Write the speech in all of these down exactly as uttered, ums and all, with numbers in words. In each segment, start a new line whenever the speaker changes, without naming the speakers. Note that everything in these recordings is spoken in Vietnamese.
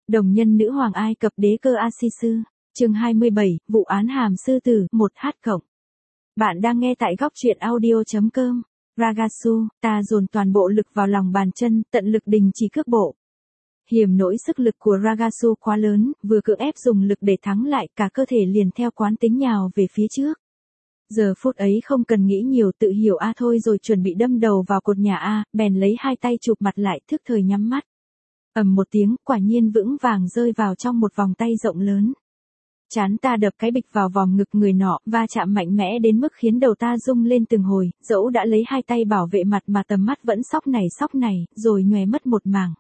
Đồng nhân nữ hoàng Ai Cập đế cơ A-si-sư, chương hai mươi bảy, vụ án hàm sư tử, một h cộng. Bạn đang nghe tại góc truyện audio chấm com. Ragasu, ta dồn toàn bộ lực vào lòng bàn chân, tận lực đình chỉ cước bộ. Hiểm nỗi sức lực của Ragasu quá lớn, vừa cưỡng ép dùng lực để thắng lại, cả cơ thể liền theo quán tính nhào về phía trước. Giờ phút ấy không cần nghĩ nhiều, tự hiểu a thôi rồi chuẩn bị đâm đầu vào cột nhà A, bèn lấy hai tay chụp mặt lại, thức thời nhắm mắt. Ầm một tiếng, quả nhiên vững vàng rơi vào trong một vòng tay rộng lớn. Chán ta đập cái bịch vào vòng ngực người nọ, va chạm mạnh mẽ đến mức khiến đầu ta rung lên từng hồi, dẫu đã lấy hai tay bảo vệ mặt mà tầm mắt vẫn sóc này sóc này, rồi nhòe mất một mảng.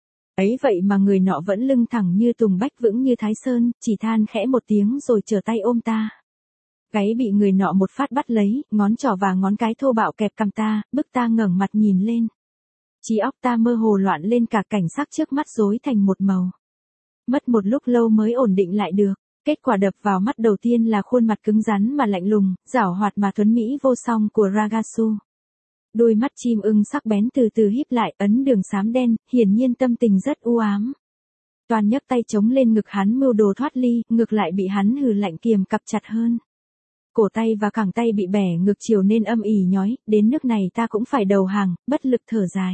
Ấy vậy mà người nọ vẫn lưng thẳng như tùng bách, vững như Thái Sơn, chỉ than khẽ một tiếng rồi trở tay ôm ta. Gáy bị người nọ một phát bắt lấy, ngón trỏ và ngón cái thô bạo kẹp cằm ta, bức ta ngẩng mặt nhìn lên. Trí óc ta mơ hồ loạn lên, cả cảnh sắc trước mắt rối thành một màu. Mất một lúc lâu mới ổn định lại được. Kết quả đập vào mắt đầu tiên là khuôn mặt cứng rắn mà lạnh lùng, giảo hoạt mà tuấn mỹ vô song của Ragasu. Đôi mắt chim ưng sắc bén từ từ híp lại, ấn đường xám đen, hiển nhiên tâm tình rất u ám. Toàn nhấc tay chống lên ngực hắn mưu đồ thoát ly, ngược lại bị hắn hừ lạnh kiềm cặp chặt hơn. Cổ tay và cẳng tay bị bẻ ngược chiều nên âm ỉ nhói, đến nước này ta cũng phải đầu hàng, bất lực thở dài.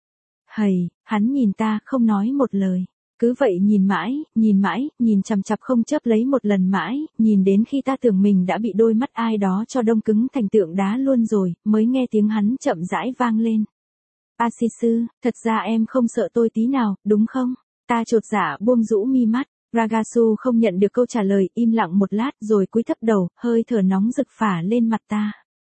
Hầy, hắn nhìn ta, không nói một lời. Cứ vậy nhìn mãi, nhìn mãi, nhìn chằm chằm không chớp lấy một lần mãi, nhìn đến khi ta tưởng mình đã bị đôi mắt ai đó cho đông cứng thành tượng đá luôn rồi, mới nghe tiếng hắn chậm rãi vang lên. A-si-sư, thật ra em không sợ tôi tí nào, đúng không? Ta chột dạ buông rũ mi mắt. Ragasu không nhận được câu trả lời, im lặng một lát rồi cúi thấp đầu, hơi thở nóng rực phả lên mặt ta.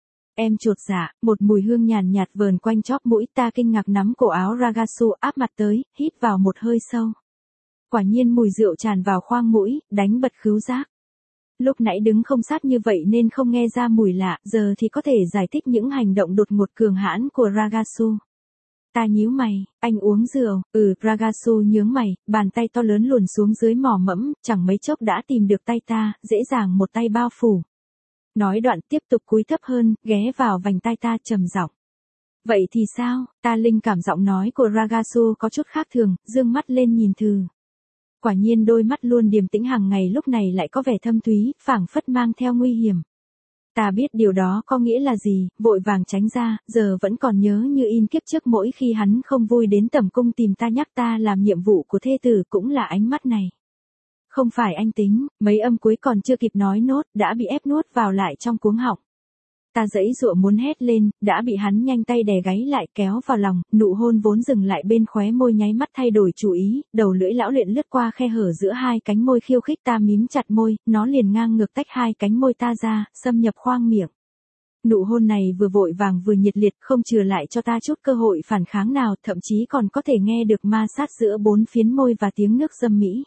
Em chột dạ, một mùi hương nhàn nhạt vờn quanh chóp mũi, ta kinh ngạc nắm cổ áo Ragasu áp mặt tới, hít vào một hơi sâu. Quả nhiên mùi rượu tràn vào khoang mũi, đánh bật khứu giác. Lúc nãy đứng không sát như vậy nên không nghe ra mùi lạ, giờ thì có thể giải thích những hành động đột ngột cường hãn của Ragasu. Ta nhíu mày, anh uống rượu, ừ, Ragasu nhướng mày, bàn tay to lớn luồn xuống dưới mỏ mẫm, chẳng mấy chốc đã tìm được tay ta, dễ dàng một tay bao phủ. Nói đoạn tiếp tục cúi thấp hơn, ghé vào vành tai ta trầm giọng. Vậy thì sao? Ta linh cảm giọng nói của Ragasu có chút khác thường, dương mắt lên nhìn thử. Quả nhiên đôi mắt luôn điềm tĩnh hàng ngày lúc này lại có vẻ thâm thúy, phảng phất mang theo nguy hiểm. Ta biết điều đó có nghĩa là gì, vội vàng tránh ra, giờ vẫn còn nhớ như in kiếp trước mỗi khi hắn không vui đến tẩm cung tìm ta nhắc ta làm nhiệm vụ của thê tử cũng là ánh mắt này. Không phải anh tính, mấy âm cuối còn chưa kịp nói nốt, đã bị ép nuốt vào lại trong cuống họng. Ta giãy giụa muốn hét lên, đã bị hắn nhanh tay đè gáy lại kéo vào lòng, nụ hôn vốn dừng lại bên khóe môi nháy mắt thay đổi chủ ý, đầu lưỡi lão luyện lướt qua khe hở giữa hai cánh môi khiêu khích ta mím chặt môi, nó liền ngang ngược tách hai cánh môi ta ra, xâm nhập khoang miệng. Nụ hôn này vừa vội vàng vừa nhiệt liệt, không chừa lại cho ta chút cơ hội phản kháng nào, thậm chí còn có thể nghe được ma sát giữa bốn phiến môi và tiếng nước dâm mỹ.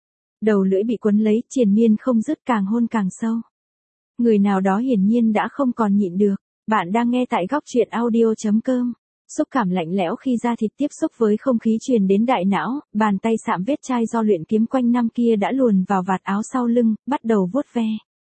Đầu lưỡi bị quấn lấy, triền miên không dứt, càng hôn càng sâu. Người nào đó hiển nhiên đã không còn nhịn được. Bạn đang nghe tại góc truyện audio chấm com. Xúc cảm lạnh lẽo khi da thịt tiếp xúc với không khí truyền đến đại não, bàn tay sạm vết chai do luyện kiếm quanh năm kia đã luồn vào vạt áo sau lưng, bắt đầu vuốt ve.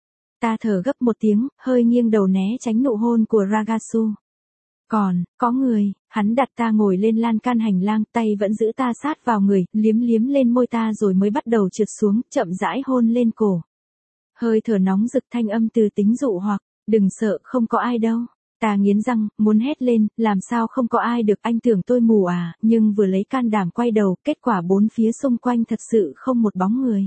Ta thở gấp một tiếng, hơi nghiêng đầu né tránh nụ hôn của Ragasu. Còn, có người, hắn đặt ta ngồi lên lan can hành lang, tay vẫn giữ ta sát vào người, liếm liếm lên môi ta rồi mới bắt đầu trượt xuống, chậm rãi hôn lên cổ. Hơi thở nóng rực, thanh âm từ tính dụ hoặc, đừng sợ, không có ai đâu. Ta nghiến răng, muốn hét lên, làm sao không có ai được, anh tưởng tôi mù à, nhưng vừa lấy can đảm quay đầu, kết quả bốn phía xung quanh thật sự không một bóng người.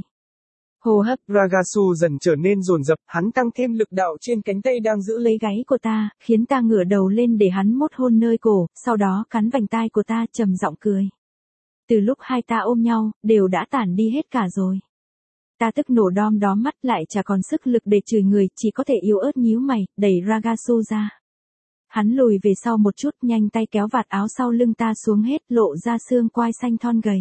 Hô hấp
Ragasu dần trở nên dồn dập, hắn tăng thêm lực đạo trên cánh tay đang giữ
lấy gáy của ta, khiến ta ngửa đầu lên để hắn mốt hôn nơi cổ, sau đó cắn vành tai của ta trầm giọng cười. Từ lúc hai ta ôm nhau, đều đã tản đi hết cả rồi. Ta tức nổ đom đóm mắt, lại chả còn sức lực để chửi người, chỉ có thể yếu ớt nhíu mày, đẩy Ragasu ra. Hắn lùi về sau một chút, nhanh tay kéo vạt áo sau lưng ta xuống hết, lộ ra xương quai xanh thon gầy.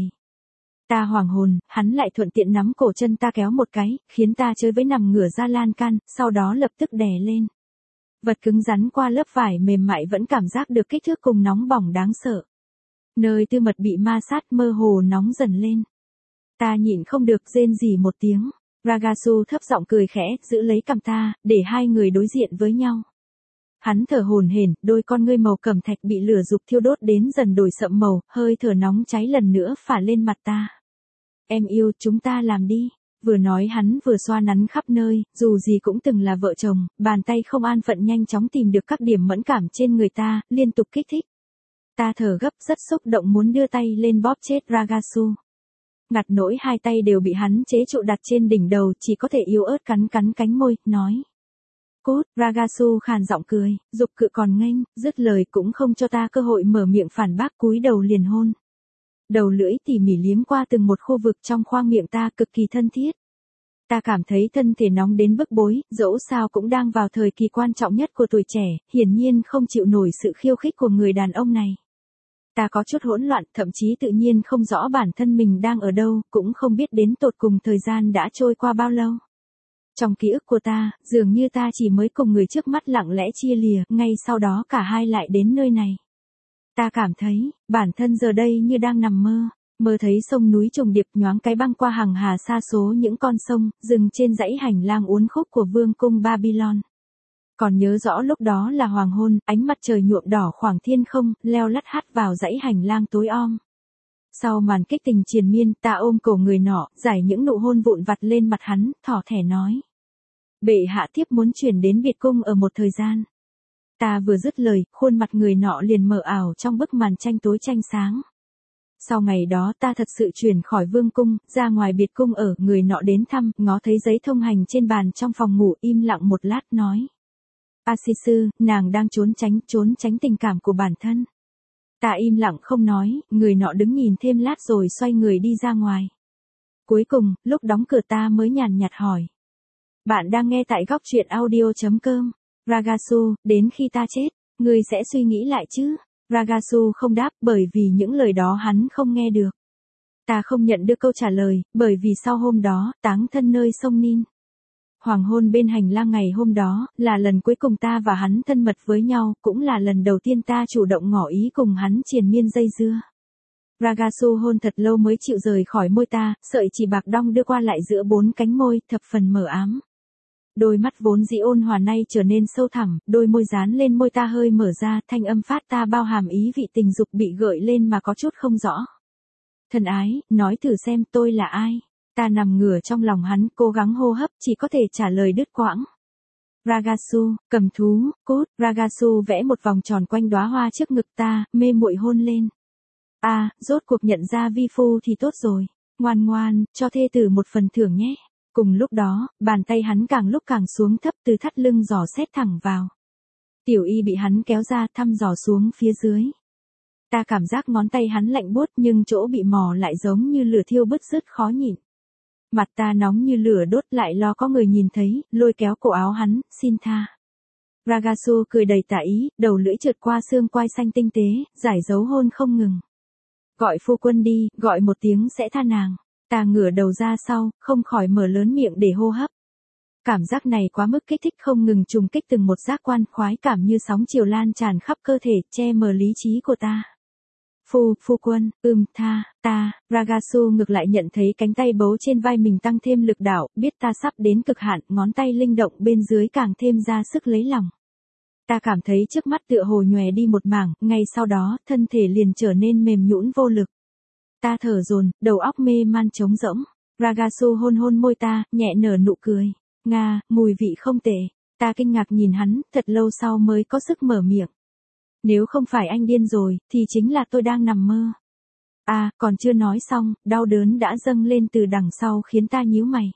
Ta hoảng hồn, hắn lại thuận tiện nắm cổ chân ta kéo một cái, khiến ta chơi với nằm ngửa ra lan can, sau đó lập tức đè lên. Vật cứng rắn qua lớp vải mềm mại vẫn cảm giác được kích thước cùng nóng bỏng đáng sợ. Nơi tư mật bị ma sát mơ hồ nóng dần lên. Ta nhịn không được rên rỉ một tiếng. Ragasu thấp giọng cười khẽ, giữ lấy cằm ta, để hai người đối diện với nhau. Hắn thở hổn hển, đôi con ngươi màu cẩm thạch bị lửa dục thiêu đốt đến dần đổi sậm màu, hơi thở nóng cháy lần nữa phả lên mặt ta. em yêu, chúng ta làm đi. Vừa nói hắn vừa xoa nắn khắp nơi, dù gì cũng từng là vợ chồng, bàn tay không an phận nhanh chóng tìm được các điểm mẫn cảm trên người ta, liên tục kích thích. Ta thở gấp rất xúc động muốn đưa tay lên bóp chết Ragasu. Ngặt nỗi hai tay đều bị hắn chế trụ đặt trên đỉnh đầu, chỉ có thể yếu ớt cắn cắn cánh môi, nói. Cút, Ragasu khàn giọng cười, dục cự còn nghênh, dứt lời cũng không cho ta cơ hội mở miệng phản bác, cúi đầu liền hôn. Đầu lưỡi tỉ mỉ liếm qua từng một khu vực trong khoang miệng ta cực kỳ thân thiết. Ta cảm thấy thân thể nóng đến bức bối, dẫu sao cũng đang vào thời kỳ quan trọng nhất của tuổi trẻ, hiển nhiên không chịu nổi sự khiêu khích của người đàn ông này. Ta có chút hỗn loạn, thậm chí tự nhiên không rõ bản thân mình đang ở đâu, cũng không biết đến tột cùng thời gian đã trôi qua bao lâu. Trong ký ức của ta, dường như ta chỉ mới cùng người trước mắt lặng lẽ chia lìa, ngay sau đó cả hai lại đến nơi này. Ta cảm thấy, bản thân giờ đây như đang nằm mơ, mơ thấy sông núi trùng điệp nhoáng cái băng qua hàng hà xa số những con sông, dừng trên dãy hành lang uốn khúc của vương cung Babylon. Còn nhớ rõ lúc đó là hoàng hôn, ánh mặt trời nhuộm đỏ khoảng thiên không, leo lắt hắt vào dãy hành lang tối om. Sau màn kích tình triền miên, ta ôm cổ người nọ, giải những nụ hôn vụn vặt lên mặt hắn, thỏ thẻ nói. Bệ hạ thiếp muốn chuyển đến biệt cung ở một thời gian. Ta vừa dứt lời, khuôn mặt người nọ liền mờ ảo trong bức màn tranh tối tranh sáng. Sau ngày đó ta thật sự chuyển khỏi vương cung, ra ngoài biệt cung ở, người nọ đến thăm, ngó thấy giấy thông hành trên bàn trong phòng ngủ, im lặng một lát nói. Asisu, nàng đang trốn tránh, trốn tránh tình cảm của bản thân. Ta im lặng không nói, người nọ đứng nhìn thêm lát rồi xoay người đi ra ngoài. Cuối cùng, lúc đóng cửa ta mới nhàn nhạt hỏi. Bạn đang nghe tại góc truyện audio chấm com. Ragasu, đến khi ta chết, ngươi sẽ suy nghĩ lại chứ? Ragasu không đáp, bởi vì những lời đó hắn không nghe được. Ta không nhận được câu trả lời, bởi vì sau hôm đó, táng thân nơi sông Nin. Hoàng hôn bên hành lang ngày hôm đó, là lần cuối cùng ta và hắn thân mật với nhau, cũng là lần đầu tiên ta chủ động ngỏ ý cùng hắn triền miên dây dưa. Ragasu hôn thật lâu mới chịu rời khỏi môi ta, sợi chỉ bạc đong đưa qua lại giữa bốn cánh môi, thập phần mờ ám. Đôi mắt vốn dĩ ôn hòa nay trở nên sâu thẳm, đôi môi dán lên môi ta hơi mở ra, thanh âm phát ta bao hàm ý vị tình dục bị gợi lên mà có chút không rõ. Thân ái, nói thử xem tôi là ai? Ta nằm ngửa trong lòng hắn, cố gắng hô hấp, chỉ có thể trả lời đứt quãng. Ragasu, cầm thú, cốt, Ragasu vẽ một vòng tròn quanh đóa hoa trước ngực ta, mê muội hôn lên. A, à, rốt cuộc nhận ra vi phu thì tốt rồi. Ngoan ngoan, cho thê tử một phần thưởng nhé. Cùng lúc đó, bàn tay hắn càng lúc càng xuống thấp từ thắt lưng dò xét thẳng vào. Tiểu y bị hắn kéo ra thăm dò xuống phía dưới. Ta cảm giác ngón tay hắn lạnh buốt nhưng chỗ bị mò lại giống như lửa thiêu bứt rứt khó nhịn. Mặt ta nóng như lửa đốt lại lo có người nhìn thấy, lôi kéo cổ áo hắn, xin tha. Ragasu cười đầy tà ý, đầu lưỡi trượt qua xương quai xanh tinh tế, giải dấu hôn không ngừng. Gọi phu quân đi, gọi một tiếng sẽ tha nàng. Ta ngửa đầu ra sau, không khỏi mở lớn miệng để hô hấp. Cảm giác này quá mức kích thích không ngừng trùng kích từng một giác quan khoái cảm như sóng chiều lan tràn khắp cơ thể, che mờ lý trí của ta. Phu, phu quân, ưm, tha, ta, Ragasu ngược lại nhận thấy cánh tay bấu trên vai mình tăng thêm lực đạo, biết ta sắp đến cực hạn, ngón tay linh động bên dưới càng thêm ra sức lấy lòng. Ta cảm thấy trước mắt tựa hồ nhòe đi một mảng, ngay sau đó, thân thể liền trở nên mềm nhũn vô lực. Ta thở dồn, đầu óc mê man trống rỗng. Ragasu hôn hôn môi ta, nhẹ nở nụ cười. Nga, mùi vị không tệ. Ta kinh ngạc nhìn hắn, thật lâu sau mới có sức mở miệng. Nếu không phải anh điên rồi, thì chính là tôi đang nằm mơ. À, còn chưa nói xong, đau đớn đã dâng lên từ đằng sau khiến ta nhíu mày.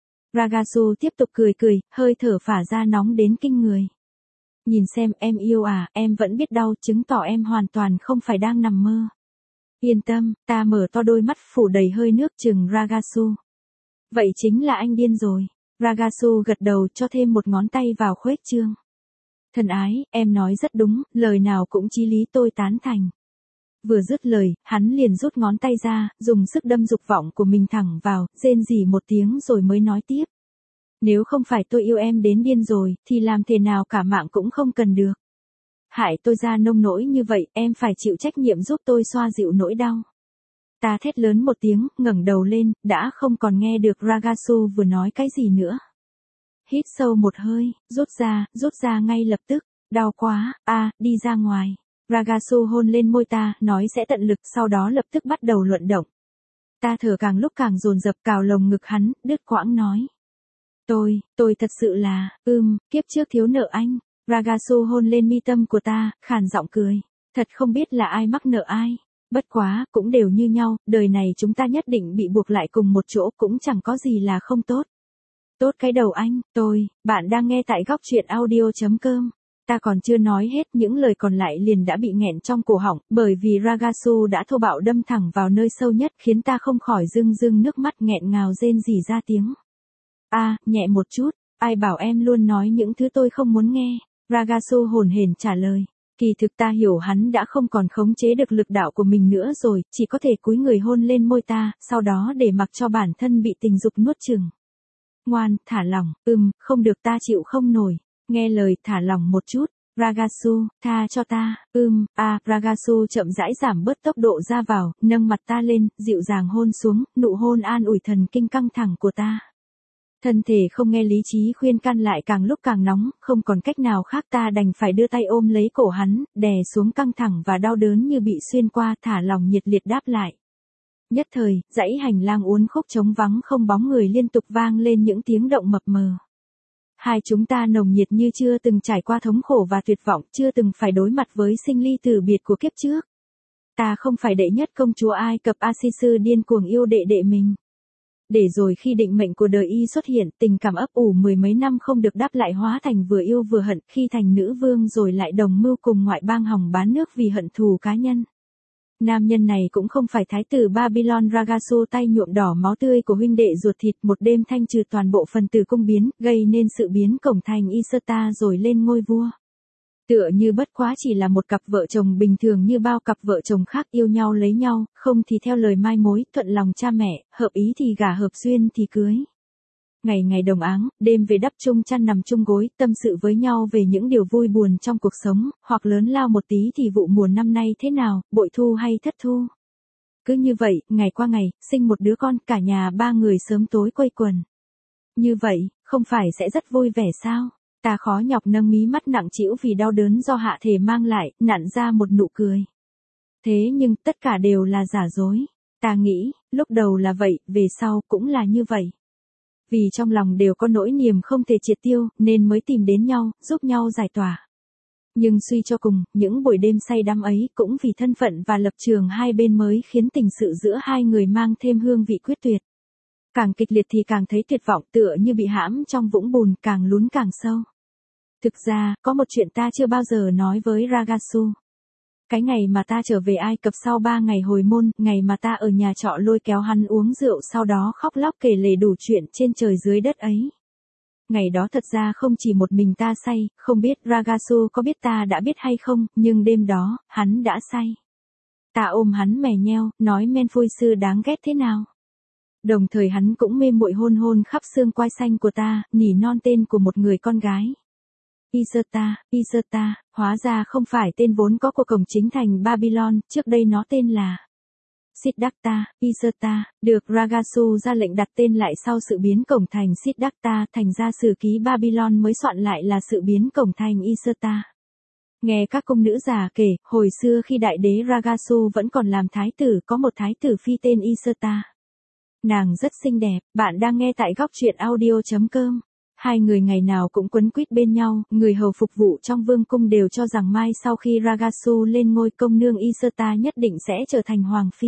Ragasu tiếp tục cười cười, hơi thở phả ra nóng đến kinh người. Nhìn xem, em yêu à, em vẫn biết đau, chứng tỏ em hoàn toàn không phải đang nằm mơ. Yên tâm, ta mở to đôi mắt phủ đầy hơi nước chừng Ragasu. Vậy chính là anh điên rồi. Ragasu gật đầu cho thêm một ngón tay vào khuếch trương. Thân ái, em nói rất đúng, lời nào cũng chí lý tôi tán thành. Vừa dứt lời, hắn liền rút ngón tay ra, dùng sức đâm dục vọng của mình thẳng vào, rên rỉ một tiếng rồi mới nói tiếp. Nếu không phải tôi yêu em đến điên rồi, thì làm thế nào cả mạng cũng không cần được. Hại tôi ra nông nỗi như vậy, em phải chịu trách nhiệm giúp tôi xoa dịu nỗi đau. Ta thét lớn một tiếng, ngẩng đầu lên, đã không còn nghe được Ragasu vừa nói cái gì nữa. Hít sâu một hơi, rút ra, rút ra ngay lập tức, đau quá, a, à, đi ra ngoài. Ragasu hôn lên môi ta, nói sẽ tận lực, sau đó lập tức bắt đầu luận động. Ta thở càng lúc càng dồn dập cào lồng ngực hắn, đứt quãng nói. Tôi, tôi thật sự là, ưm, kiếp trước thiếu nợ anh. Ragasu hôn lên mi tâm của ta, khàn giọng cười. Thật không biết là ai mắc nợ ai. Bất quá, cũng đều như nhau, đời này chúng ta nhất định bị buộc lại cùng một chỗ cũng chẳng có gì là không tốt. Tốt cái đầu anh, tôi, bạn đang nghe tại góc truyện audio.com. Ta còn chưa nói hết những lời còn lại liền đã bị nghẹn trong cổ họng, bởi vì Ragasu đã thô bạo đâm thẳng vào nơi sâu nhất khiến ta không khỏi rưng rưng nước mắt nghẹn ngào rên rỉ ra tiếng. A, à, nhẹ một chút, ai bảo em luôn nói những thứ tôi không muốn nghe. Ragasu hồn hển trả lời. Kỳ thực ta hiểu hắn đã không còn khống chế được lực đạo của mình nữa rồi, chỉ có thể cúi người hôn lên môi ta, sau đó để mặc cho bản thân bị tình dục nuốt chửng. Ngoan, thả lỏng, ừm, không được ta chịu không nổi. Nghe lời, thả lỏng một chút. Ragasu, tha cho ta, ưm, a, à, Ragasu chậm rãi giảm bớt tốc độ ra vào, nâng mặt ta lên, dịu dàng hôn xuống, nụ hôn an ủi thần kinh căng thẳng của ta. Thân thể không nghe lý trí khuyên can lại càng lúc càng nóng, không còn cách nào khác ta đành phải đưa tay ôm lấy cổ hắn, đè xuống căng thẳng và đau đớn như bị xuyên qua, thả lòng nhiệt liệt đáp lại. Nhất thời, dãy hành lang uốn khúc trống vắng không bóng người liên tục vang lên những tiếng động mập mờ. Hai chúng ta nồng nhiệt như chưa từng trải qua thống khổ và tuyệt vọng, chưa từng phải đối mặt với sinh ly tử biệt của kiếp trước. Ta không phải đệ nhất công chúa Ai Cập Asisu điên cuồng yêu đệ đệ mình. Để rồi khi định mệnh của đời y xuất hiện, tình cảm ấp ủ mười mấy năm không được đáp lại hóa thành vừa yêu vừa hận, khi thành nữ vương rồi lại đồng mưu cùng ngoại bang hòng bán nước vì hận thù cá nhân. Nam nhân này cũng không phải thái tử Babylon Ragasu tay nhuộm đỏ máu tươi của huynh đệ ruột thịt, một đêm thanh trừ toàn bộ phần tử cung biến, gây nên sự biến cổng thành Iserta rồi lên ngôi vua. Tựa như bất quá chỉ là một cặp vợ chồng bình thường như bao cặp vợ chồng khác, yêu nhau lấy nhau, không thì theo lời mai mối, thuận lòng cha mẹ, hợp ý thì gả, hợp duyên thì cưới. Ngày ngày đồng áng, đêm về đắp chung chăn nằm chung gối, tâm sự với nhau về những điều vui buồn trong cuộc sống, hoặc lớn lao một tí thì vụ mùa năm nay thế nào, bội thu hay thất thu. Cứ như vậy, ngày qua ngày, sinh một đứa con, cả nhà ba người sớm tối quây quần. Như vậy, không phải sẽ rất vui vẻ sao? Ta khó nhọc nâng mí mắt nặng trĩu vì đau đớn do hạ thể mang lại, nặn ra một nụ cười. Thế nhưng tất cả đều là giả dối. Ta nghĩ, lúc đầu là vậy, về sau cũng là như vậy. Vì trong lòng đều có nỗi niềm không thể triệt tiêu, nên mới tìm đến nhau, giúp nhau giải tỏa. Nhưng suy cho cùng, những buổi đêm say đắm ấy cũng vì thân phận và lập trường hai bên mới khiến tình sự giữa hai người mang thêm hương vị quyết tuyệt. Càng kịch liệt thì càng thấy tuyệt vọng, tựa như bị hãm trong vũng bùn, càng lún càng sâu. Thực ra, có một chuyện ta chưa bao giờ nói với Ragasu. Cái ngày mà ta trở về Ai Cập sau ba ngày hồi môn, ngày mà ta ở nhà trọ lôi kéo hắn uống rượu sau đó khóc lóc kể lể đủ chuyện trên trời dưới đất ấy. Ngày đó thật ra không chỉ một mình ta say, không biết Ragasu có biết ta đã biết hay không, nhưng đêm đó, hắn đã say. Ta ôm hắn mè nheo, nói Menphui sư đáng ghét thế nào. Đồng thời hắn cũng mê muội hôn hôn khắp xương quai xanh của ta, nỉ non tên của một người con gái. Iserta, Iserta, hóa ra không phải tên vốn có của cổng chính thành Babylon, trước đây nó tên là Siddhartha, Iserta, được Ragasu ra lệnh đặt tên lại sau sự biến cổng thành Siddhartha, thành ra sử ký Babylon mới soạn lại là sự biến cổng thành Iserta. Nghe các cung nữ già kể, hồi xưa khi đại đế Ragasu vẫn còn làm thái tử, có một thái tử phi tên Iserta. Nàng rất xinh đẹp, bạn đang nghe tại góc truyện audio.com. Hai người ngày nào cũng quấn quýt bên nhau, người hầu phục vụ trong vương cung đều cho rằng mai sau khi Ragasu lên ngôi công nương Iserta nhất định sẽ trở thành hoàng phi.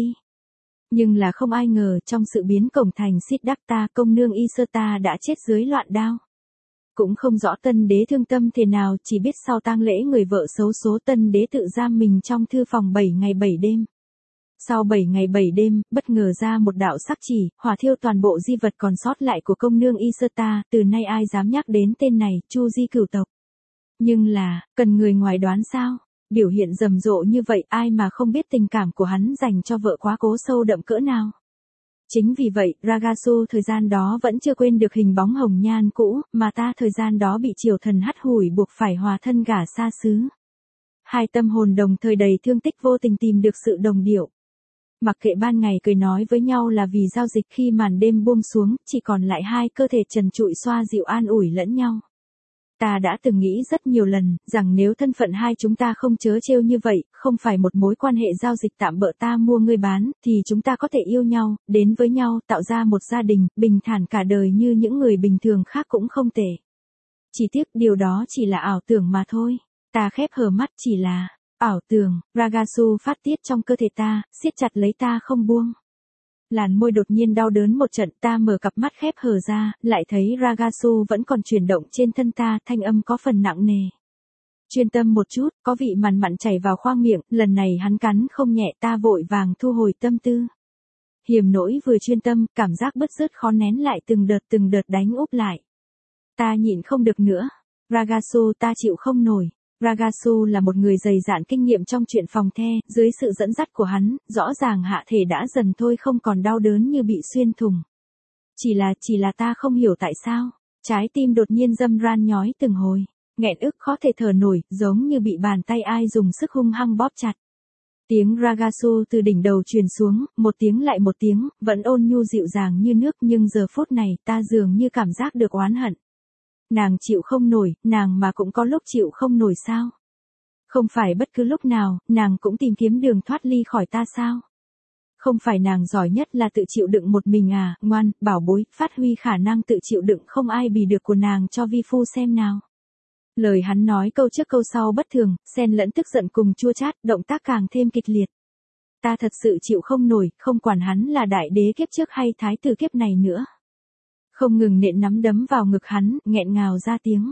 Nhưng là không ai ngờ trong sự biến cổng thành Siddhartha, công nương Iserta đã chết dưới loạn đao. Cũng không rõ tân đế thương tâm thế nào, chỉ biết sau tang lễ người vợ xấu số tân đế tự giam mình trong thư phòng bảy ngày bảy đêm. Sau bảy ngày bảy đêm, bất ngờ ra một đạo sắc chỉ, hỏa thiêu toàn bộ di vật còn sót lại của công nương Iserta, từ nay ai dám nhắc đến tên này, Chu Di cửu tộc. Nhưng là, cần người ngoài đoán sao? Biểu hiện rầm rộ như vậy, ai mà không biết tình cảm của hắn dành cho vợ quá cố sâu đậm cỡ nào. Chính vì vậy, Ragasu thời gian đó vẫn chưa quên được hình bóng hồng nhan cũ, mà ta thời gian đó bị triều thần hắt hủi buộc phải hòa thân gả xa xứ. Hai tâm hồn đồng thời đầy thương tích vô tình tìm được sự đồng điệu. Mặc kệ ban ngày cười nói với nhau là vì giao dịch, khi màn đêm buông xuống, chỉ còn lại hai cơ thể trần trụi xoa dịu an ủi lẫn nhau. Ta đã từng nghĩ rất nhiều lần, rằng nếu thân phận hai chúng ta không trớ trêu như vậy, không phải một mối quan hệ giao dịch tạm bợ ta mua ngươi bán, thì chúng ta có thể yêu nhau, đến với nhau, tạo ra một gia đình, bình thản cả đời như những người bình thường khác cũng không tệ. Chỉ tiếc điều đó chỉ là ảo tưởng mà thôi. Ta khép hờ mắt, chỉ là ảo tưởng. Ragasu phát tiết trong cơ thể ta, siết chặt lấy ta không buông. Làn môi đột nhiên đau đớn một trận, ta mở cặp mắt khép hờ ra, lại thấy Ragasu vẫn còn chuyển động trên thân ta, thanh âm có phần nặng nề. Chuyên tâm một chút, có vị mặn mặn chảy vào khoang miệng, lần này hắn cắn không nhẹ, ta vội vàng thu hồi tâm tư. Hiểm nỗi vừa chuyên tâm, cảm giác bứt rứt khó nén lại từng đợt từng đợt đánh úp lại. Ta nhịn không được nữa. Ragasu, ta chịu không nổi. Ragasu là một người dày dạn kinh nghiệm trong chuyện phòng the, dưới sự dẫn dắt của hắn, rõ ràng hạ thể đã dần thôi không còn đau đớn như bị xuyên thủng. Chỉ là, chỉ là ta không hiểu tại sao, trái tim đột nhiên râm ran nhói từng hồi, nghẹn ức khó thể thở nổi, giống như bị bàn tay ai dùng sức hung hăng bóp chặt. Tiếng Ragasu từ đỉnh đầu truyền xuống, một tiếng lại một tiếng, vẫn ôn nhu dịu dàng như nước, nhưng giờ phút này ta dường như cảm giác được oán hận. Nàng chịu không nổi, nàng mà cũng có lúc chịu không nổi sao? Không phải bất cứ lúc nào, nàng cũng tìm kiếm đường thoát ly khỏi ta sao? Không phải nàng giỏi nhất là tự chịu đựng một mình à, ngoan, bảo bối, phát huy khả năng tự chịu đựng không ai bì được của nàng cho vi phu xem nào. Lời hắn nói câu trước câu sau bất thường, xen lẫn tức giận cùng chua chát, động tác càng thêm kịch liệt. Ta thật sự chịu không nổi, không quản hắn là đại đế kiếp trước hay thái tử kiếp này nữa. Không ngừng nện nắm đấm vào ngực hắn, nghẹn ngào ra tiếng.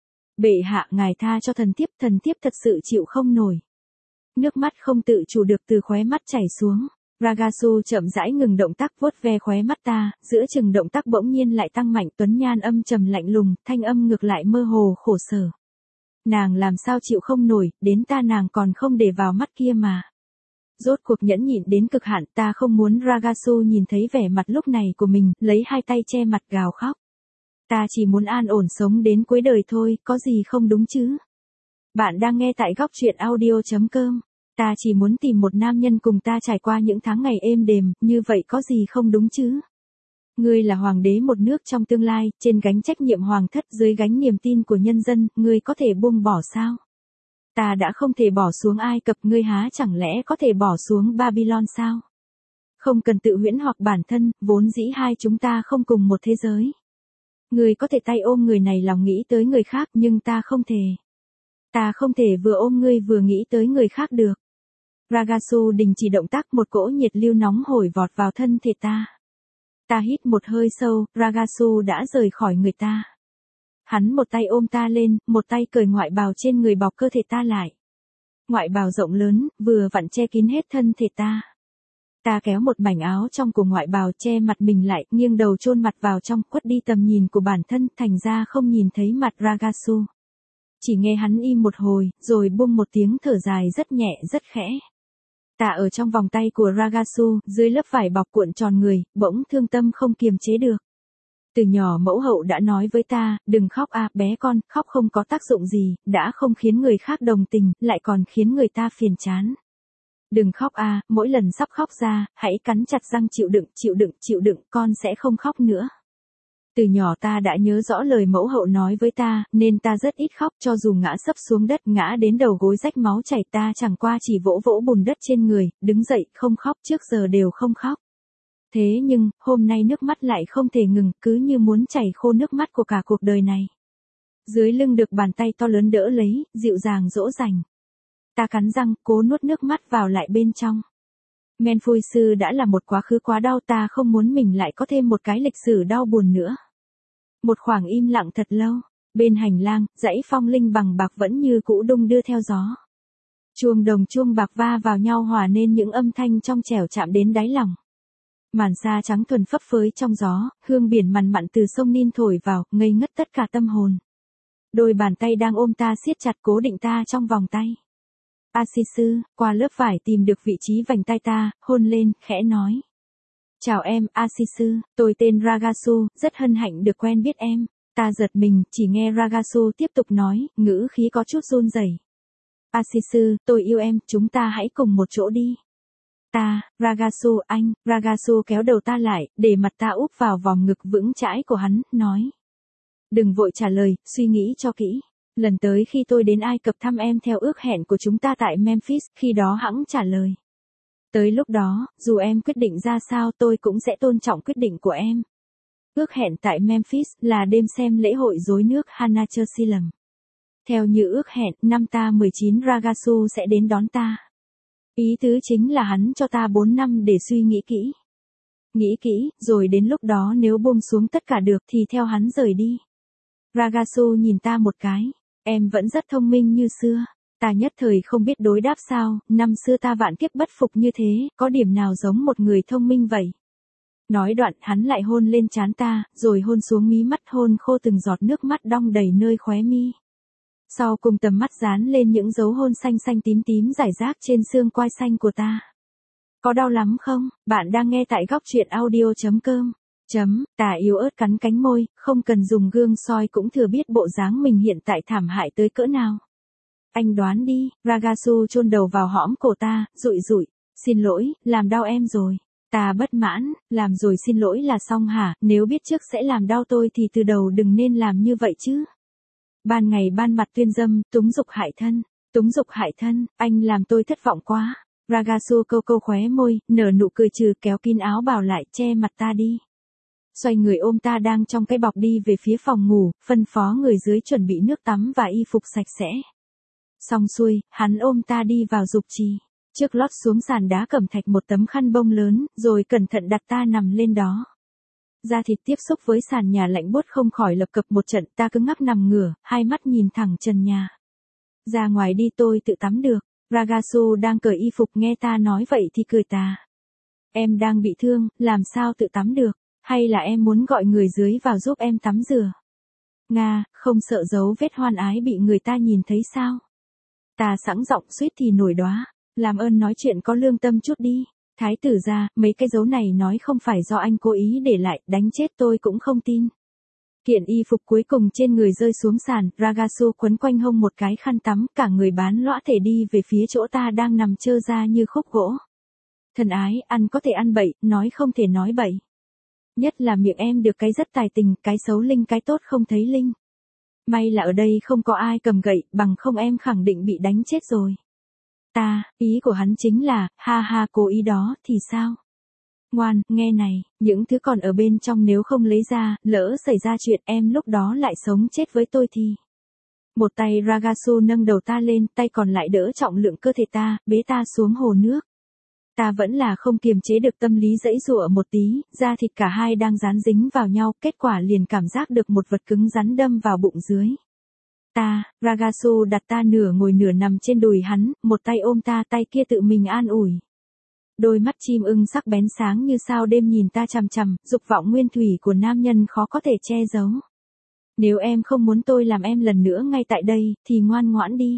Bệ hạ, ngài tha cho thần thiếp, thần thiếp thật sự chịu không nổi. Nước mắt không tự chủ được từ khóe mắt chảy xuống. Ragasu chậm rãi ngừng động tác vuốt ve khóe mắt ta, giữa chừng động tác bỗng nhiên lại tăng mạnh, tuấn nhan âm trầm lạnh lùng, thanh âm ngược lại mơ hồ khổ sở. Nàng làm sao chịu không nổi, đến ta nàng còn không để vào mắt kia mà. Rốt cuộc nhẫn nhịn đến cực hạn, ta không muốn Ragasu nhìn thấy vẻ mặt lúc này của mình, lấy hai tay che mặt gào khóc. Ta chỉ muốn an ổn sống đến cuối đời thôi, có gì không đúng chứ? Bạn đang nghe tại góc truyện audio chấm com. Ta chỉ muốn tìm một nam nhân cùng ta trải qua những tháng ngày êm đềm, như vậy có gì không đúng chứ? Ngươi là hoàng đế một nước trong tương lai, trên gánh trách nhiệm hoàng thất, dưới gánh niềm tin của nhân dân, ngươi có thể buông bỏ sao? Ta đã không thể bỏ xuống Ai Cập, ngươi há chẳng lẽ có thể bỏ xuống Babylon sao? Không cần tự huyễn hoặc bản thân, vốn dĩ hai chúng ta không cùng một thế giới. Ngươi có thể tay ôm người này lòng nghĩ tới người khác, nhưng ta không thể. Ta không thể vừa ôm ngươi vừa nghĩ tới người khác được. Ragasu đình chỉ động tác, một cỗ nhiệt lưu nóng hổi vọt vào thân thể ta. Ta hít một hơi sâu, Ragasu đã rời khỏi người ta. Hắn một tay ôm ta lên, một tay cởi ngoại bào trên người bọc cơ thể ta lại. Ngoại bào rộng lớn, vừa vặn che kín hết thân thể ta. Ta kéo một mảnh áo trong của ngoại bào che mặt mình lại, nghiêng đầu chôn mặt vào trong, khuất đi tầm nhìn của bản thân, thành ra không nhìn thấy mặt Ragasu. Chỉ nghe hắn im một hồi, rồi buông một tiếng thở dài rất nhẹ rất khẽ. Ta ở trong vòng tay của Ragasu, dưới lớp vải bọc cuộn tròn người, bỗng thương tâm không kiềm chế được. Từ nhỏ mẫu hậu đã nói với ta, đừng khóc à, bé con, khóc không có tác dụng gì, đã không khiến người khác đồng tình, lại còn khiến người ta phiền chán. Đừng khóc à, mỗi lần sắp khóc ra, hãy cắn chặt răng chịu đựng, chịu đựng, chịu đựng, con sẽ không khóc nữa. Từ nhỏ ta đã nhớ rõ lời mẫu hậu nói với ta, nên ta rất ít khóc, cho dù ngã sấp xuống đất, ngã đến đầu gối rách máu chảy, ta chẳng qua chỉ vỗ vỗ bùn đất trên người, đứng dậy, không khóc, trước giờ đều không khóc. Thế nhưng, hôm nay nước mắt lại không thể ngừng, cứ như muốn chảy khô nước mắt của cả cuộc đời này. Dưới lưng được bàn tay to lớn đỡ lấy, dịu dàng dỗ dành. Ta cắn răng, cố nuốt nước mắt vào lại bên trong. Menfui sư đã là một quá khứ quá đau, ta không muốn mình lại có thêm một cái lịch sử đau buồn nữa. Một khoảng im lặng thật lâu, bên hành lang, dãy phong linh bằng bạc vẫn như cũ đung đưa theo gió. Chuông đồng chuông bạc va vào nhau hòa nên những âm thanh trong trẻo chạm đến đáy lòng. Màn sa trắng thuần phấp phới trong gió, hương biển mặn mặn từ sông Nin thổi vào, ngây ngất tất cả tâm hồn. Đôi bàn tay đang ôm ta siết chặt cố định ta trong vòng tay. Asisu, qua lớp vải tìm được vị trí vành tay ta, hôn lên, khẽ nói. Chào em, Asisu, tôi tên Ragasu, rất hân hạnh được quen biết em. Ta giật mình, chỉ nghe Ragasu tiếp tục nói, ngữ khí có chút run rẩy. Asisu, tôi yêu em, chúng ta hãy cùng một chỗ đi. Ta, Ragasu, anh, Ragasu kéo đầu ta lại, để mặt ta úp vào vòng ngực vững chãi của hắn, nói. Đừng vội trả lời, suy nghĩ cho kỹ. Lần tới khi tôi đến Ai Cập thăm em theo ước hẹn của chúng ta tại Memphis, khi đó hẵng trả lời. Tới lúc đó, dù em quyết định ra sao tôi cũng sẽ tôn trọng quyết định của em. Ước hẹn tại Memphis là đêm xem lễ hội rối nước Hana Jerusalem. Theo như ước hẹn, năm ta mười chín Ragasu sẽ đến đón ta. Ý tứ chính là hắn cho ta bốn năm để suy nghĩ kỹ. Nghĩ kỹ, rồi đến lúc đó nếu buông xuống tất cả được thì theo hắn rời đi. Ragasu nhìn ta một cái. Em vẫn rất thông minh như xưa. Ta nhất thời không biết đối đáp sao, năm xưa ta vạn kiếp bất phục như thế, có điểm nào giống một người thông minh vậy. Nói đoạn hắn lại hôn lên trán ta, rồi hôn xuống mí mắt, hôn khô từng giọt nước mắt đong đầy nơi khóe mi. Sau cùng tầm mắt dán lên những dấu hôn xanh xanh tím tím rải rác trên xương quai xanh của ta. Có đau lắm không? Bạn đang nghe tại góc truyện audio.com. Chấm, ta yếu ớt cắn cánh môi, không cần dùng gương soi cũng thừa biết bộ dáng mình hiện tại thảm hại tới cỡ nào. Anh đoán đi, Ragasu chôn đầu vào hõm cổ ta, rụi rụi. Xin lỗi, làm đau em rồi. Ta bất mãn, làm rồi xin lỗi là xong hả, nếu biết trước sẽ làm đau tôi thì từ đầu đừng nên làm như vậy chứ. Ban ngày ban mặt tuyên dâm, túng dục hại thân, túng dục hại thân, anh làm tôi thất vọng quá. Ragasu câu câu khóe môi, nở nụ cười trừ, kéo kín áo bào lại, che mặt ta đi. Xoay người ôm ta đang trong cái bọc đi về phía phòng ngủ, phân phó người dưới chuẩn bị nước tắm và y phục sạch sẽ. Xong xuôi, hắn ôm ta đi vào dục trì. Trước lót xuống sàn đá cẩm thạch một tấm khăn bông lớn, rồi cẩn thận đặt ta nằm lên đó. Da thịt tiếp xúc với sàn nhà lạnh buốt không khỏi lập cập một trận, ta cứng ngắc nằm ngửa, hai mắt nhìn thẳng trần nhà. Ra ngoài đi, tôi tự tắm được. Ragasu đang cởi y phục nghe ta nói vậy thì cười ta. Em đang bị thương, làm sao tự tắm được, hay là em muốn gọi người dưới vào giúp em tắm rửa? Nga, không sợ dấu vết hoan ái bị người ta nhìn thấy sao? Ta sẵn giọng suýt thì nổi đóa. Làm ơn nói chuyện có lương tâm chút đi. Thái tử ra, mấy cái dấu này nói không phải do anh cố ý để lại, đánh chết tôi cũng không tin. Kiện y phục cuối cùng trên người rơi xuống sàn, Ragasu quấn quanh hông một cái khăn tắm, cả người bán lõa thể đi về phía chỗ ta đang nằm trơ ra như khúc gỗ. Thân ái, ăn có thể ăn bậy, nói không thể nói bậy. Nhất là miệng em được cái rất tài tình, cái xấu linh cái tốt không thấy linh. May là ở đây không có ai cầm gậy, bằng không em khẳng định bị đánh chết rồi. Ta, ý của hắn chính là, ha ha cố ý đó, thì sao? Ngoan, nghe này, những thứ còn ở bên trong nếu không lấy ra, lỡ xảy ra chuyện em lúc đó lại sống chết với tôi thì. Một tay Ragasu nâng đầu ta lên, tay còn lại đỡ trọng lượng cơ thể ta, bế ta xuống hồ nước. Ta vẫn là không kiềm chế được tâm lý giãy giụa một tí, da thịt cả hai đang dán dính vào nhau, kết quả liền cảm giác được một vật cứng rắn đâm vào bụng dưới. Ta, Ragasu đặt ta nửa ngồi nửa nằm trên đùi hắn, một tay ôm ta, tay kia tự mình an ủi. Đôi mắt chim ưng sắc bén sáng như sao đêm nhìn ta chằm chằm, dục vọng nguyên thủy của nam nhân khó có thể che giấu. Nếu em không muốn tôi làm em lần nữa ngay tại đây, thì ngoan ngoãn đi.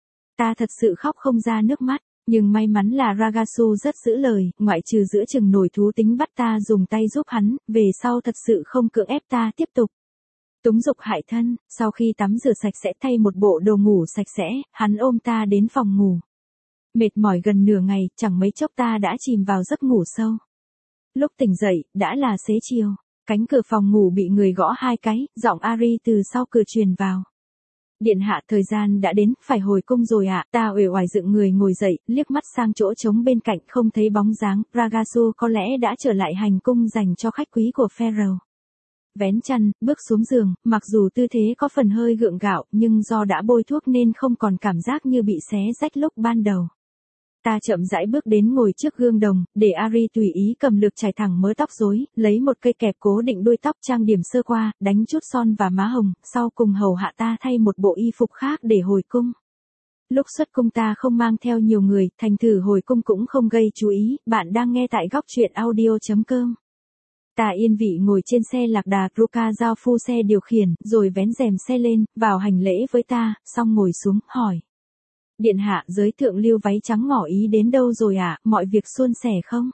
Ta thật sự khóc không ra nước mắt, nhưng may mắn là Ragasu rất giữ lời, ngoại trừ giữa chừng nổi thú tính bắt ta dùng tay giúp hắn, về sau thật sự không cưỡng ép ta tiếp tục. Túng dục hại thân, sau khi tắm rửa sạch sẽ thay một bộ đồ ngủ sạch sẽ, hắn ôm ta đến phòng ngủ. Mệt mỏi gần nửa ngày, chẳng mấy chốc ta đã chìm vào giấc ngủ sâu. Lúc tỉnh dậy, đã là xế chiều, cánh cửa phòng ngủ bị người gõ hai cái, giọng Ari từ sau cửa truyền vào. Điện hạ, thời gian đã đến, phải hồi cung rồi ạ. À. Ta uể oải dựng người ngồi dậy, liếc mắt sang chỗ trống bên cạnh, không thấy bóng dáng, Ragasu có lẽ đã trở lại hành cung dành cho khách quý của Pharaoh. Vén chăn, bước xuống giường, mặc dù tư thế có phần hơi gượng gạo, nhưng do đã bôi thuốc nên không còn cảm giác như bị xé rách lúc ban đầu. Ta chậm rãi bước đến ngồi trước gương đồng, để Ari tùy ý cầm lược chải thẳng mớ tóc rối, lấy một cây kẹp cố định đuôi tóc, trang điểm sơ qua, đánh chút son và má hồng, sau cùng hầu hạ ta thay một bộ y phục khác để hồi cung. Lúc xuất cung ta không mang theo nhiều người, thành thử hồi cung cũng không gây chú ý. Bạn đang nghe tại góc truyện audio.com. Ta yên vị ngồi trên xe lạc đà, Ruka giao phu xe điều khiển, rồi vén rèm xe lên, vào hành lễ với ta, xong ngồi xuống, hỏi. Điện hạ, giới thượng lưu váy trắng ngỏ ý đến đâu rồi ạ, à? Mọi việc suôn sẻ không?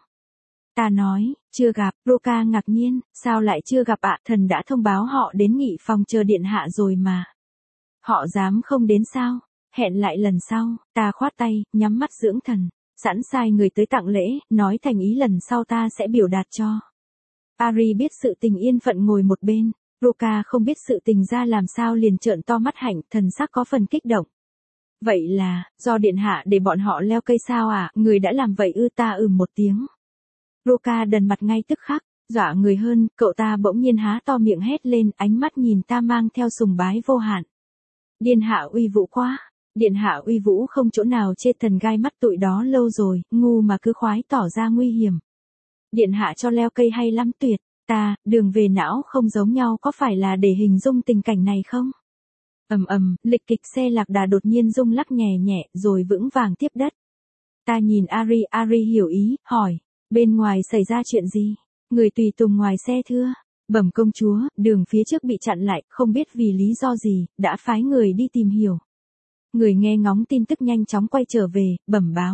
Ta nói, chưa gặp. Ruka ngạc nhiên, sao lại chưa gặp ạ, à? Thần đã thông báo họ đến nghị phòng chờ điện hạ rồi mà. Họ dám không đến sao? Hẹn lại lần sau. Ta khoát tay, nhắm mắt dưỡng thần, sẵn sai người tới tặng lễ, nói thành ý lần sau ta sẽ biểu đạt cho. Ari biết sự tình yên phận ngồi một bên. Ruka không biết sự tình ra làm sao liền trợn to mắt hạnh, thần sắc có phần kích động. Vậy là, do điện hạ để bọn họ leo cây sao à, người đã làm vậy ư? Ta ừm một tiếng. Ruka đần mặt ngay tức khắc, dọa người hơn, cậu ta bỗng nhiên há to miệng hét lên, ánh mắt nhìn ta mang theo sùng bái vô hạn. Điện hạ uy vũ quá, điện hạ uy vũ không chỗ nào chê, thần gai mắt tụi đó lâu rồi, ngu mà cứ khoái tỏ ra nguy hiểm. Điện hạ cho leo cây hay lắm, tuyệt. Ta, đường về não không giống nhau, có phải là để hình dung tình cảnh này không? Ầm ầm, lịch kịch xe lạc đà đột nhiên rung lắc nhẹ nhẹ, rồi vững vàng tiếp đất. Ta nhìn Ari, Ari hiểu ý, hỏi, bên ngoài xảy ra chuyện gì? Người tùy tùng ngoài xe thưa, bẩm công chúa, đường phía trước bị chặn lại, không biết vì lý do gì, đã phái người đi tìm hiểu. Người nghe ngóng tin tức nhanh chóng quay trở về, bẩm báo.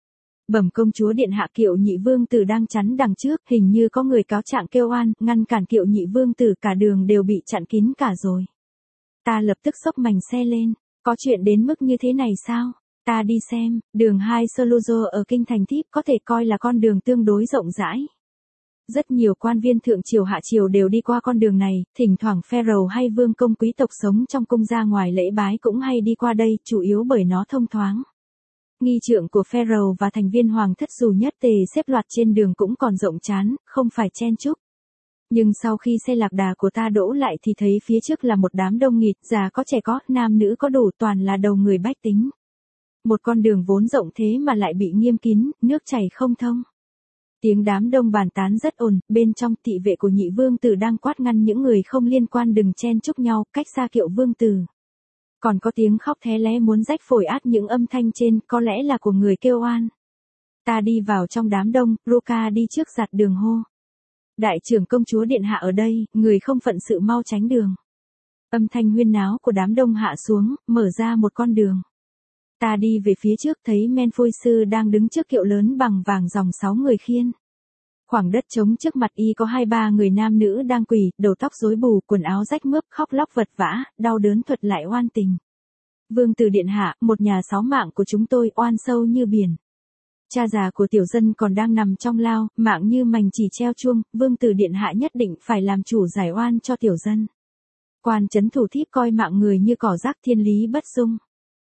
Bẩm công chúa điện hạ, Kiệu Nhị Vương tử đang chắn đằng trước, hình như có người cáo trạng kêu oan, ngăn cản Kiệu Nhị Vương tử, cả đường đều bị chặn kín cả rồi. Ta lập tức xốc mảnh xe lên, có chuyện đến mức như thế này sao? Ta đi xem, đường hai Soluzo ở kinh thành Thiếp có thể coi là con đường tương đối rộng rãi. Rất nhiều quan viên thượng triều hạ triều đều đi qua con đường này, thỉnh thoảng pharaoh hay vương công quý tộc sống trong cung ra ngoài lễ bái cũng hay đi qua đây, chủ yếu bởi nó thông thoáng. Nghi trượng của pharaoh và thành viên hoàng thất dù nhất tề xếp loạt trên đường cũng còn rộng chán, không phải chen chúc. Nhưng sau khi xe lạc đà của ta đỗ lại thì thấy phía trước là một đám đông nghịt, già có trẻ có, nam nữ có đủ, toàn là đầu người bách tính. Một con đường vốn rộng thế mà lại bị nghiêm kín, nước chảy không thông. Tiếng đám đông bàn tán rất ồn, bên trong thị vệ của Nhị Vương tử đang quát ngăn những người không liên quan đừng chen chúc nhau, cách xa Kiệu Vương tử. Còn có tiếng khóc thé lé muốn rách phổi át, những âm thanh trên có lẽ là của người kêu oan. Ta đi vào trong đám đông, Ruka đi trước giặt đường hô. Đại trưởng công chúa điện hạ ở đây, người không phận sự mau tránh đường. Âm thanh huyên náo của đám đông hạ xuống, mở ra một con đường. Ta đi về phía trước thấy Menfoy sư đang đứng trước kiệu lớn bằng vàng dòng sáu người khiên. Khoảng đất trống trước mặt y có hai ba người nam nữ đang quỳ, đầu tóc rối bù, quần áo rách mướp, khóc lóc vật vã, đau đớn thuật lại oan tình. Vương tử điện hạ, một nhà sáu mạng của chúng tôi oan sâu như biển. Cha già của tiểu dân còn đang nằm trong lao, mạng như mành chỉ treo chuông, vương tử điện hạ nhất định phải làm chủ giải oan cho tiểu dân. Quan trấn thủ Thiếp coi mạng người như cỏ rác, thiên lý bất dung.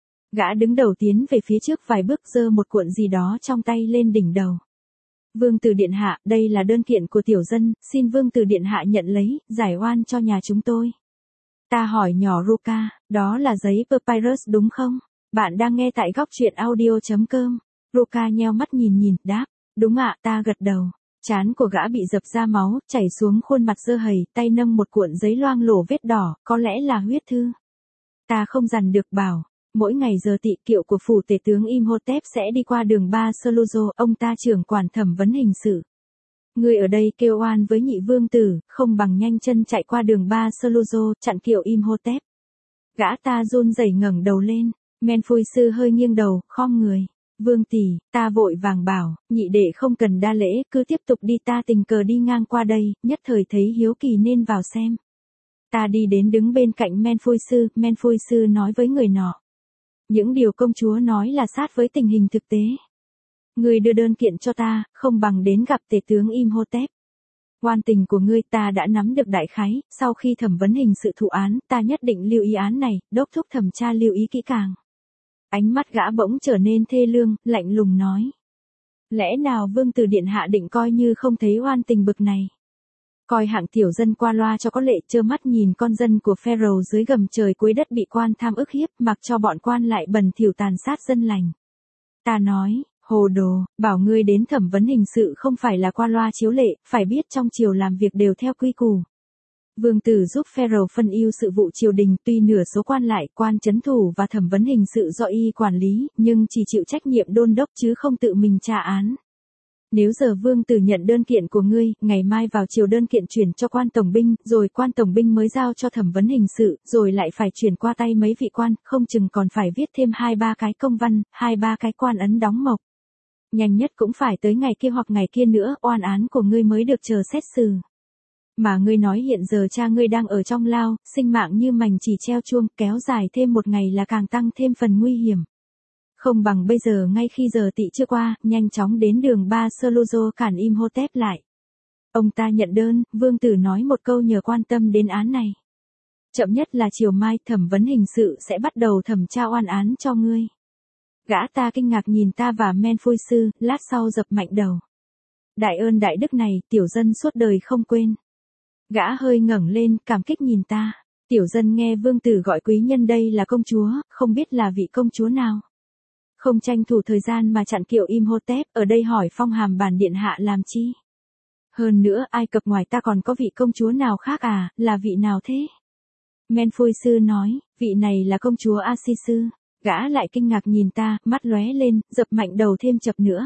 Gã đứng đầu tiến về phía trước vài bước, giơ một cuộn gì đó trong tay lên đỉnh đầu. Vương tử điện hạ, đây là đơn kiện của tiểu dân, xin vương tử điện hạ nhận lấy, giải oan cho nhà chúng tôi. Ta hỏi nhỏ Ruka, đó là giấy papyrus đúng không? Bạn đang nghe tại góc truyện audio chấm com. Ruka nheo mắt nhìn nhìn, đáp, đúng ạ, ta gật đầu. Trán của gã bị dập ra máu, chảy xuống khuôn mặt dơ hầy, tay nâng một cuộn giấy loang lổ vết đỏ, có lẽ là huyết thư. Ta không dằn được bảo, mỗi ngày giờ tỵ, kiệu của phủ tể tướng Imhotep sẽ đi qua đường Ba Soluzo, ông ta trưởng quản thẩm vấn hình sự. Người ở đây kêu oan với Nhị Vương tử, không bằng nhanh chân chạy qua đường Ba Soluzo, chặn kiệu Imhotep. Gã ta run rẩy ngẩng đầu lên, Menfoy sư hơi nghiêng đầu, khom người. Vương tỷ, ta vội vàng bảo, nhị đệ không cần đa lễ, cứ tiếp tục đi, ta tình cờ đi ngang qua đây, nhất thời thấy hiếu kỳ nên vào xem. Ta đi đến đứng bên cạnh Menfoy sư, Menfoy sư nói với người nọ. Những điều công chúa nói là sát với tình hình thực tế. Ngươi đưa đơn kiện cho ta, không bằng đến gặp tể tướng Imhotep. Oan tình của ngươi ta đã nắm được đại khái, sau khi thẩm vấn hình sự thụ án, ta nhất định lưu ý án này, đốc thúc thẩm tra lưu ý kỹ càng. Ánh mắt gã bỗng trở nên thê lương, lạnh lùng nói. Lẽ nào vương tử điện hạ định coi như không thấy oan tình bực này? Coi hạng tiểu dân qua loa cho có lệ, trơ mắt nhìn con dân của pharaoh dưới gầm trời cuối đất bị quan tham ức hiếp, mặc cho bọn quan lại bẩn thỉu tàn sát dân lành. Ta nói, hồ đồ, bảo ngươi đến thẩm vấn hình sự không phải là qua loa chiếu lệ, phải biết trong triều làm việc đều theo quy củ. Vương tử giúp pharaoh phân ưu sự vụ triều đình, tuy nửa số quan lại, quan trấn thủ và thẩm vấn hình sự do y quản lý, nhưng chỉ chịu trách nhiệm đôn đốc chứ không tự mình tra án. Nếu giờ vương tử nhận đơn kiện của ngươi, ngày mai vào chiều đơn kiện chuyển cho quan tổng binh, rồi quan tổng binh mới giao cho thẩm vấn hình sự, rồi lại phải chuyển qua tay mấy vị quan, không chừng còn phải viết thêm hai ba cái công văn, hai ba cái quan ấn đóng mộc. Nhanh nhất cũng phải tới ngày kia hoặc ngày kia nữa, oan án của ngươi mới được chờ xét xử. Mà ngươi nói hiện giờ cha ngươi đang ở trong lao, sinh mạng như mành chỉ treo chuông, kéo dài thêm một ngày là càng tăng thêm phần nguy hiểm. Không bằng bây giờ ngay khi giờ tỵ chưa qua, nhanh chóng đến đường Ba Soluzo cản Imhotep lại. Ông ta nhận đơn, vương tử nói một câu nhờ quan tâm đến án này. Chậm nhất là chiều mai thẩm vấn hình sự sẽ bắt đầu thẩm tra oan án cho ngươi. Gã ta kinh ngạc nhìn ta và Malfoy sư, lát sau dập mạnh đầu. Đại ơn đại đức này, tiểu dân suốt đời không quên. Gã hơi ngẩng lên, cảm kích nhìn ta. Tiểu dân nghe vương tử gọi quý nhân đây là công chúa, không biết là vị công chúa nào. Không tranh thủ thời gian mà chặn kiệu Imhotep, ở đây hỏi phong hàm bản điện hạ làm chi. Hơn nữa, Ai Cập ngoài ta còn có vị công chúa nào khác à, là vị nào thế? Malfoy sư nói, vị này là công chúa Asisu. Gã lại kinh ngạc nhìn ta, mắt lóe lên, dập mạnh đầu thêm chập nữa.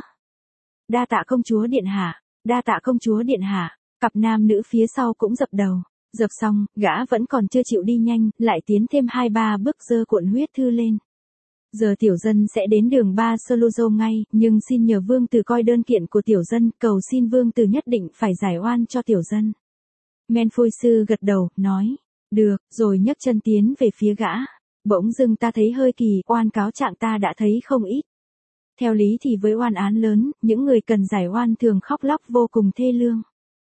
Đa tạ công chúa điện hạ, đa tạ công chúa điện hạ. Cặp nam nữ phía sau cũng dập đầu. Dập xong, gã vẫn còn chưa chịu đi nhanh, lại tiến thêm hai ba bước giơ cuộn huyết thư lên. Giờ tiểu dân sẽ đến đường ba Solozo ngay, nhưng xin nhờ vương tử coi đơn kiện của tiểu dân, cầu xin vương tử nhất định phải giải oan cho tiểu dân. Malfoy sư gật đầu, nói, được, rồi nhấc chân tiến về phía gã. Bỗng dưng ta thấy hơi kỳ, oan cáo trạng ta đã thấy không ít. Theo lý thì với oan án lớn, những người cần giải oan thường khóc lóc vô cùng thê lương.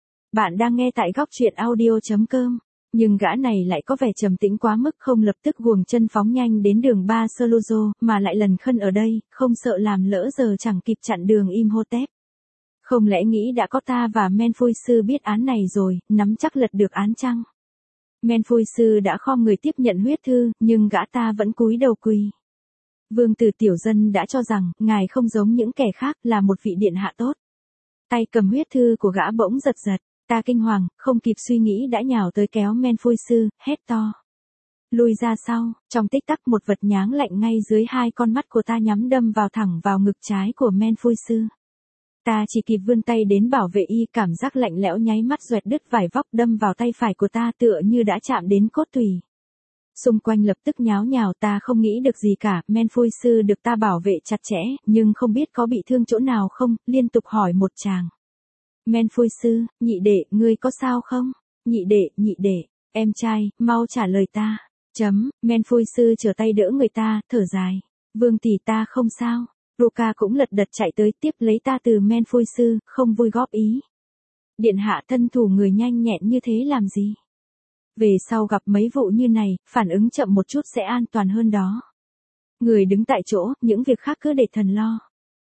Bạn đang nghe tại góc truyện audio.com, nhưng gã này lại có vẻ trầm tĩnh quá mức, không lập tức guồng chân phóng nhanh đến đường ba Solozo, mà lại lần khân ở đây, không sợ làm lỡ giờ chẳng kịp chặn đường Imhotep. Không lẽ nghĩ đã có ta và Malfoy sư biết án này rồi, nắm chắc lật được án chăng? Malfoy sư đã khom người tiếp nhận huyết thư, nhưng gã ta vẫn cúi đầu quỳ. Vương tử tiểu dân đã cho rằng, ngài không giống những kẻ khác, là một vị điện hạ tốt. Tay cầm huyết thư của gã bỗng giật giật, ta kinh hoàng, không kịp suy nghĩ đã nhào tới kéo Malfoy sư, hét to. Lùi ra sau, trong tích tắc một vật nháng lạnh ngay dưới hai con mắt của ta nhắm đâm vào thẳng vào ngực trái của Malfoy sư. Ta chỉ kịp vươn tay đến bảo vệ y, cảm giác lạnh lẽo nháy mắt doẹt đứt vải vóc đâm vào tay phải của ta tựa như đã chạm đến cốt tủy. Xung quanh lập tức nháo nhào, ta không nghĩ được gì cả, Malfoy sư được ta bảo vệ chặt chẽ, nhưng không biết có bị thương chỗ nào không, liên tục hỏi một tràng. Malfoy sư, nhị đệ, ngươi có sao không? Nhị đệ, nhị đệ, em trai, mau trả lời ta. Chấm, Malfoy sư trở tay đỡ người ta, thở dài. Vương tỷ ta không sao. Ruka cũng lật đật chạy tới tiếp lấy ta từ Malfoy sư, không vui góp ý. Điện hạ thân thủ người nhanh nhẹn như thế làm gì? Về sau gặp mấy vụ như này, phản ứng chậm một chút sẽ an toàn hơn đó. Người đứng tại chỗ, những việc khác cứ để thần lo.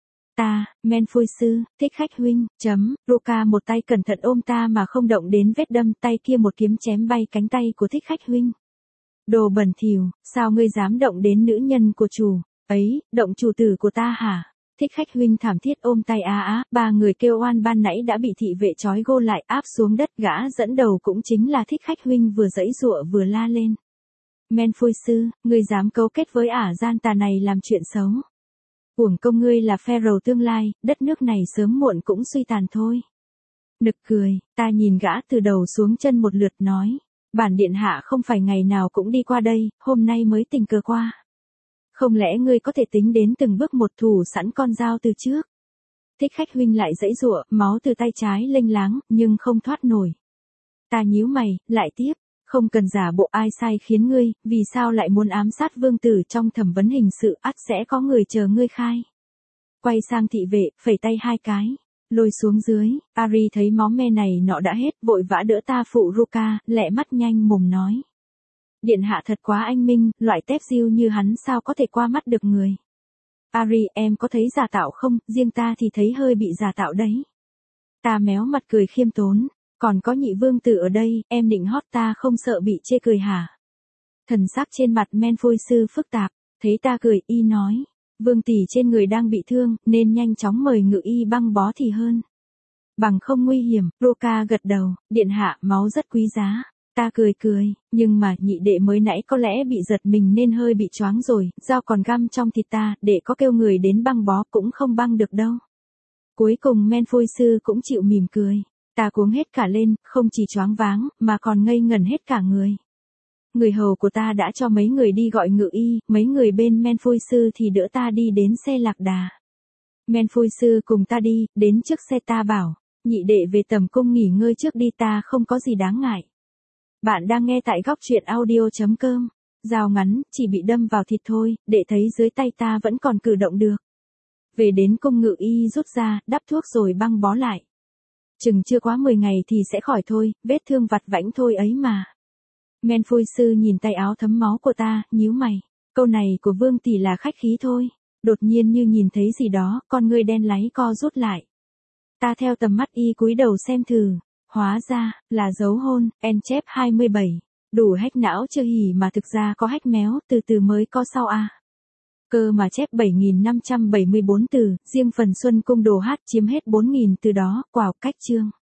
Ta, Malfoy sư, thích khách huynh, chấm, Ruka một tay cẩn thận ôm ta mà không động đến vết đâm, tay kia một kiếm chém bay cánh tay của thích khách huynh. Đồ bẩn thỉu, sao ngươi dám động đến nữ nhân của chủ? Ấy, động chủ tử của ta hả? Thích khách huynh thảm thiết ôm tay á á, ba người kêu oan ban nãy đã bị thị vệ trói gô lại áp xuống đất, gã dẫn đầu cũng chính là thích khách huynh vừa giãy giụa vừa la lên. Malfoy sư, ngươi dám cấu kết với ả gian tà này làm chuyện xấu. Uổng công ngươi là pharaoh tương lai, đất nước này sớm muộn cũng suy tàn thôi. Nực cười, ta nhìn gã từ đầu xuống chân một lượt nói, bản điện hạ không phải ngày nào cũng đi qua đây, hôm nay mới tình cờ qua. Không lẽ ngươi có thể tính đến từng bước một thủ sẵn con dao từ trước? Thích khách huynh lại giãy giụa, máu từ tay trái lênh láng, nhưng không thoát nổi. Ta nhíu mày, lại tiếp, không cần giả bộ ai sai khiến ngươi, vì sao lại muốn ám sát vương tử trong thẩm vấn hình sự, ắt sẽ có người chờ ngươi khai. Quay sang thị vệ, phẩy tay hai cái, lôi xuống dưới, Ari thấy máu me này nọ đã hết, vội vã đỡ ta phụ Ruka, lẹ mắt nhanh mồm nói. Điện hạ thật quá anh minh, loại tép diêu như hắn sao có thể qua mắt được người. Ari, em có thấy giả tạo không, riêng ta thì thấy hơi bị giả tạo đấy. Ta méo mặt cười khiêm tốn, còn có nhị vương tử ở đây, em định hót ta không sợ bị chê cười hả? Thần sắc trên mặt Malfoy sư phức tạp, thấy ta cười, y nói, vương tỷ trên người đang bị thương, nên nhanh chóng mời ngự y băng bó thì hơn. Bằng không nguy hiểm, Ruka gật đầu, điện hạ, máu rất quý giá. Ta cười cười, nhưng mà nhị đệ mới nãy có lẽ bị giật mình nên hơi bị choáng rồi, dao còn găm trong thịt ta, đệ có kêu người đến băng bó cũng không băng được đâu. Cuối cùng Malfoy sư cũng chịu mỉm cười, ta cuống hết cả lên, không chỉ choáng váng, mà còn ngây ngẩn hết cả người. Người hầu của ta đã cho mấy người đi gọi ngự y, mấy người bên Malfoy sư thì đỡ ta đi đến xe lạc đà. Malfoy sư cùng ta đi, đến trước xe ta bảo, nhị đệ về tầm cung nghỉ ngơi trước đi, ta không có gì đáng ngại. Bạn đang nghe tại góc truyện audio.com. Dao ngắn, chỉ bị đâm vào thịt thôi, để thấy dưới tay ta vẫn còn cử động được. Về đến cung ngự y rút ra, đắp thuốc rồi băng bó lại. Chừng chưa quá mười ngày thì sẽ khỏi thôi, vết thương vặt vãnh thôi ấy mà. Men Phui sư nhìn tay áo thấm máu của ta, nhíu mày. Câu này của Vương tỷ là khách khí thôi. Đột nhiên như nhìn thấy gì đó, con ngươi đen láy co rút lại. Ta theo tầm mắt y cúi đầu xem thử. Hóa ra, là dấu hôn, en chép hai mươi bảy. Đủ hách não chưa hỉ mà thực ra có hách méo, từ từ mới có sau a. Cơ mà chép bảy nghìn năm trăm bảy mươi bốn từ, riêng phần Xuân Cung Đồ Hát chiếm hết bốn nghìn từ đó, quào cách chương.